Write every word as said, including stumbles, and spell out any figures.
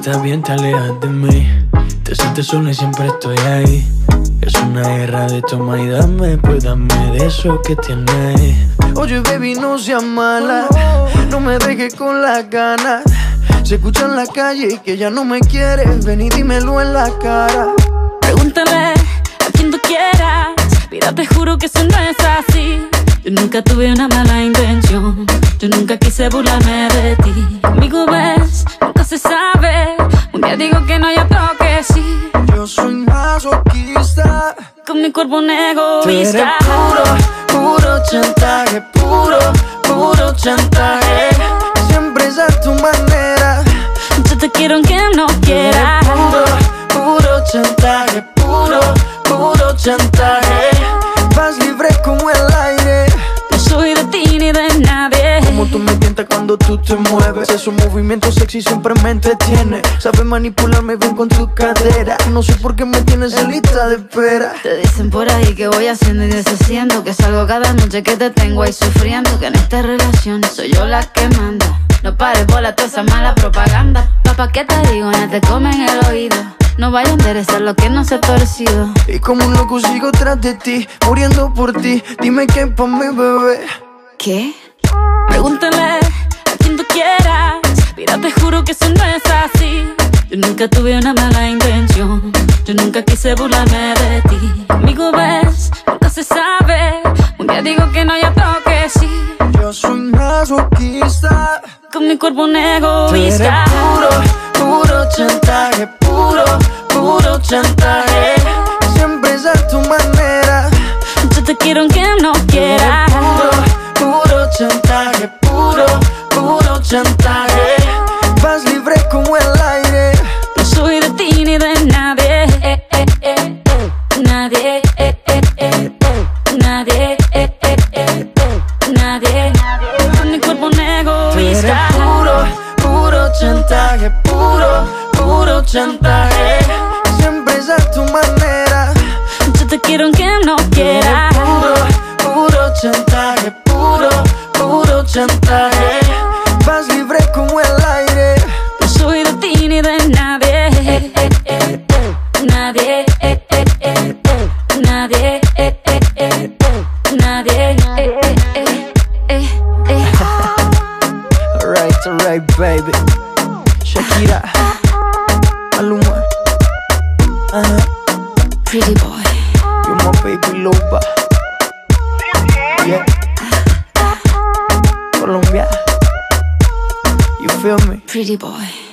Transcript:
estás bien, te alejas de mí. Te sientes sola y siempre estoy ahí. Es una guerra de toma y dame, pues dame de eso que tienes. Oye, baby, no seas mala, no me dejes con las ganas. Se escucha en la calle y que ya no me quieres. Ven y dímelo en la cara. Pregúntale a quien tú quieras. Mira, te juro que eso no es así. Yo nunca tuve una mala intención. Yo nunca quise burlarme de ti. Conmigo ves, nunca se sabe. Un día digo que no, y otro que sí. Yo soy masoquista. Con mi cuerpo un egoísta. Tú eres puro, puro chantaje. Puro, puro chantaje. Siempre es a tu manera. Yo te quiero aunque no quieras. Puro, puro chantaje. Puro, puro chantaje. Vas libre como el aire. No soy de ti ni de nadie. Como tú me tientas cuando tú te mueves. Esos movimientos sexy siempre me entretiene. Sabes manipularme bien con tu cadera. No sé por qué me tienes en lista de espera. Te dicen por ahí que voy haciendo y deshaciendo, que salgo cada noche que te tengo ahí sufriendo, que en esta relación soy yo la que manda. No pares bola toda esa mala propaganda. Papá, ¿qué te digo? No te comen el oído. No vaya a enderezar lo que no se ha torcido. Y como un loco sigo tras de ti, muriendo por ti. Dime qué pa' mi bebé. ¿Qué? Pregúntale a quien tú quieras. Mira, te juro que eso no es así. Yo nunca tuve una mala intención. Yo nunca quise burlarme de ti. Conmigo ves, nunca se sabe. Un día digo que no, y otro que sí. Yo soy masoquista. Con mi cuerpo un egoísta. Puro, puro chantaje. Puro, puro chantaje. Siempre es a tu manera. Yo te quiero aunque no quieras. Puro, puro chantaje. Puro, puro chantaje. Vas libre como el aire. No soy de ti ni de nadie. Eh, eh, eh, eh. Nadie. Eh, eh, eh, eh. Nadie. Eh, eh, eh, eh. Nadie. Con mi cuerpo un egoísta. Puro, puro chantaje. Puro, puro chantaje. Siempre es a tu manera. Yo te quiero aunque no quieras. Puro, puro chantaje. Puro, puro chantaje. Vas libre como el aire. No soy de ti ni de nadie. Eh, eh, eh, eh. Nadie. Eh, eh, eh, eh. Nadie. Eh, eh, eh, eh. Nadie. Eh, eh, eh, eh, eh. Alright, alright, baby. Shakira, Maluma, uh-huh. Pretty boy. You're my baby loba. Yeah. Colombia. You feel me? Pretty boy.